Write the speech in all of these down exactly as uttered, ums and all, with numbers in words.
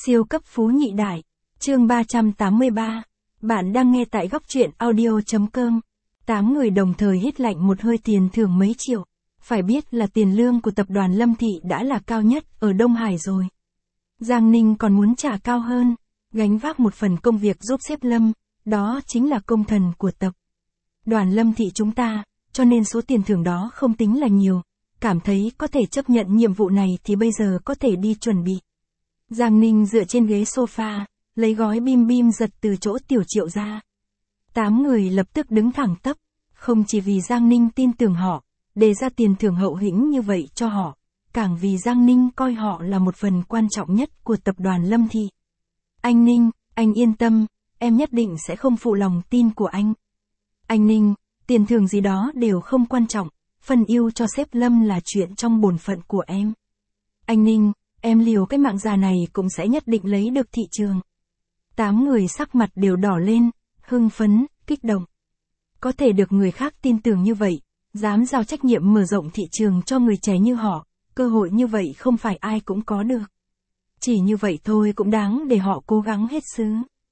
Siêu cấp phú nhị đại. Chương ba trăm tám mươi ba. Bạn đang nghe tại góc truyện audio.com. Tám người đồng thời hít lạnh một hơi tiền thưởng mấy triệu. Phải biết là tiền lương của tập đoàn Lâm Thị đã là cao nhất ở Đông Hải rồi. Giang Ninh còn muốn trả cao hơn, gánh vác một phần công việc giúp sếp Lâm, đó chính là công thần của tập đoàn Lâm Thị chúng ta, cho nên số tiền thưởng đó không tính là nhiều. Cảm thấy có thể chấp nhận nhiệm vụ này thì bây giờ có thể đi chuẩn bị. Giang Ninh dựa trên ghế sofa, lấy gói bim bim giật từ chỗ Tiểu Triệu ra. Tám người lập tức đứng thẳng tắp, không chỉ vì Giang Ninh tin tưởng họ, đề ra tiền thưởng hậu hĩnh như vậy cho họ, càng vì Giang Ninh coi họ là một phần quan trọng nhất của tập đoàn Lâm Thị. Anh Ninh, anh yên tâm, em nhất định sẽ không phụ lòng tin của anh. Anh Ninh, tiền thưởng gì đó đều không quan trọng, phần yêu cho sếp Lâm là chuyện trong bổn phận của em. Anh Ninh, em liều cái mạng già này cũng sẽ nhất định lấy được thị trường. Tám người sắc mặt đều đỏ lên, hưng phấn, kích động. Có thể được người khác tin tưởng như vậy, dám giao trách nhiệm mở rộng thị trường cho người trẻ như họ, cơ hội như vậy không phải ai cũng có được. Chỉ như vậy thôi cũng đáng để họ cố gắng hết sức.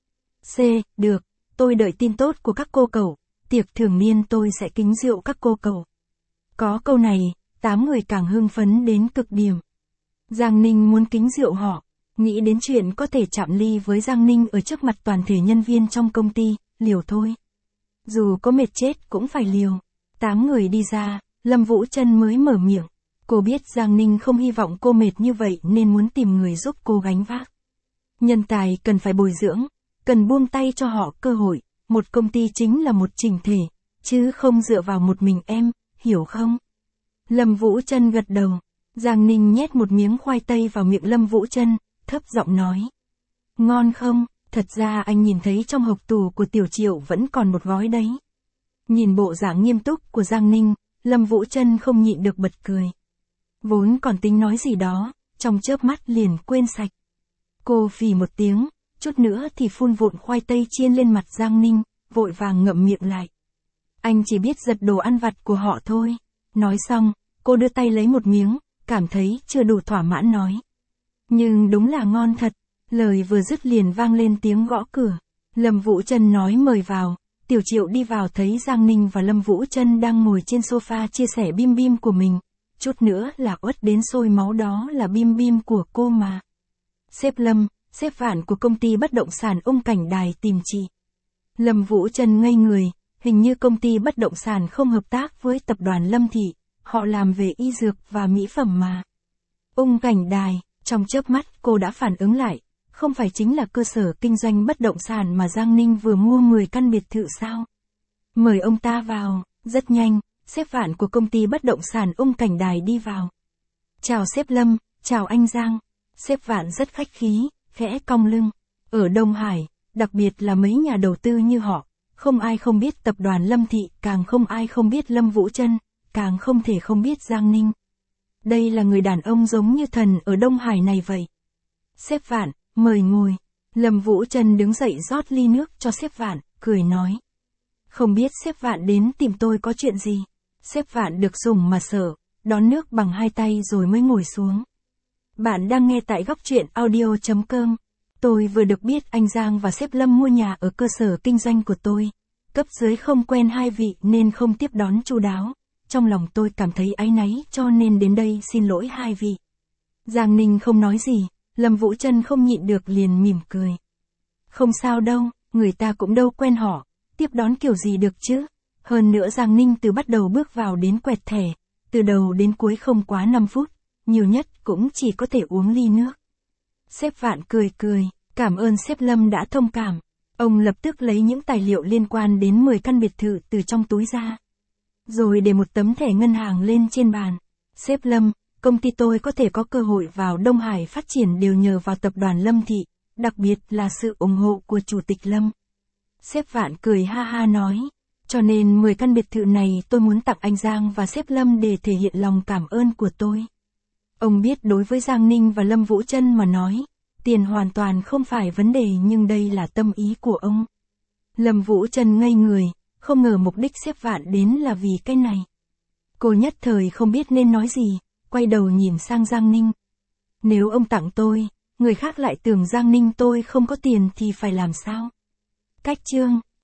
C, được, tôi đợi tin tốt của các cô cậu, tiệc thường niên tôi sẽ kính rượu các cô cậu. Có câu này, tám người càng hưng phấn đến cực điểm. Giang Ninh muốn kính rượu họ, nghĩ đến chuyện có thể chạm ly với Giang Ninh ở trước mặt toàn thể nhân viên trong công ty, liều thôi. Dù có mệt chết cũng phải liều. Tám người đi ra, Lâm Vũ Trân mới mở miệng. Cô biết Giang Ninh không hy vọng cô mệt như vậy nên muốn tìm người giúp cô gánh vác. Nhân tài cần phải bồi dưỡng, cần buông tay cho họ cơ hội, một công ty chính là một chỉnh thể, chứ không dựa vào một mình em, hiểu không? Lâm Vũ Trân gật đầu. Giang Ninh nhét một miếng khoai tây vào miệng Lâm Vũ Trân, thấp giọng nói. Ngon không? Thật ra anh nhìn thấy trong hộp tủ của Tiểu Triệu vẫn còn một gói đấy. Nhìn bộ dạng nghiêm túc của Giang Ninh, Lâm Vũ Trân không nhịn được bật cười. Vốn còn tính nói gì đó, trong chớp mắt liền quên sạch. Cô phì một tiếng, chút nữa thì phun vụn khoai tây chiên lên mặt Giang Ninh, vội vàng ngậm miệng lại. Anh chỉ biết giật đồ ăn vặt của họ thôi. Nói xong, cô đưa tay lấy một miếng, cảm thấy chưa đủ thỏa mãn nói. Nhưng đúng là ngon thật. Lời vừa dứt liền vang lên tiếng gõ cửa. Lâm Vũ Trân nói mời vào. Tiểu Triệu đi vào thấy Giang Ninh và Lâm Vũ Trân đang ngồi trên sofa chia sẻ bim bim của mình. Chút nữa là uất đến sôi máu, đó là bim bim của cô mà. Sếp Lâm, sếp Vạn của công ty bất động sản Ung Cảnh Đài tìm chị. Lâm Vũ Trân ngây người, hình như công ty bất động sản không hợp tác với tập đoàn Lâm Thị, họ làm về y dược và mỹ phẩm mà. Ung Cảnh Đài, trong chớp mắt cô đã phản ứng lại, không phải chính là cơ sở kinh doanh bất động sản mà Giang Ninh vừa mua mười căn biệt thự sao? Mời ông ta vào. Rất nhanh, sếp Vạn của công ty bất động sản Ung Cảnh Đài đi vào. Chào sếp Lâm, chào anh Giang. Sếp Vạn rất khách khí, khẽ cong lưng. Ở Đông Hải, đặc biệt là mấy nhà đầu tư như họ, không ai không biết tập đoàn Lâm Thị, càng không ai không biết Lâm Vũ Trân, càng không thể không biết Giang Ninh. Đây là người đàn ông giống như thần ở Đông Hải này vậy. Sếp Vạn, mời ngồi. Lâm Vũ Trân đứng dậy rót ly nước cho sếp Vạn, cười nói. Không biết sếp Vạn đến tìm tôi có chuyện gì. Sếp Vạn được sủng mà sợ, đón nước bằng hai tay rồi mới ngồi xuống. Bạn đang nghe tại góc truyện audio.com. Tôi vừa được biết anh Giang và sếp Lâm mua nhà ở cơ sở kinh doanh của tôi. Cấp dưới không quen hai vị nên không tiếp đón chu đáo. Trong lòng tôi cảm thấy áy náy cho nên đến đây xin lỗi hai vị. Giang Ninh không nói gì, Lâm Vũ Trân không nhịn được liền mỉm cười. Không sao đâu, người ta cũng đâu quen họ, tiếp đón kiểu gì được chứ. Hơn nữa Giang Ninh từ bắt đầu bước vào đến quẹt thẻ, từ đầu đến cuối không quá năm phút, nhiều nhất cũng chỉ có thể uống ly nước. Sếp Vạn cười cười, cảm ơn sếp Lâm đã thông cảm. Ông lập tức lấy những tài liệu liên quan đến mười căn biệt thự từ trong túi ra. Rồi để một tấm thẻ ngân hàng lên trên bàn. Sếp Lâm, công ty tôi có thể có cơ hội vào Đông Hải phát triển đều nhờ vào tập đoàn Lâm Thị, đặc biệt là sự ủng hộ của Chủ tịch Lâm. Sếp Vạn cười ha ha nói, cho nên mười căn biệt thự này tôi muốn tặng anh Giang và sếp Lâm để thể hiện lòng cảm ơn của tôi. Ông biết đối với Giang Ninh và Lâm Vũ Trân mà nói, tiền hoàn toàn không phải vấn đề nhưng đây là tâm ý của ông. Lâm Vũ Trân ngây người, không ngờ mục đích sếp Vạn đến là vì cái này. Cô nhất thời không biết nên nói gì, quay đầu nhìn sang Giang Ninh. Nếu ông tặng tôi, người khác lại tưởng Giang Ninh tôi không có tiền thì phải làm sao? Cách chương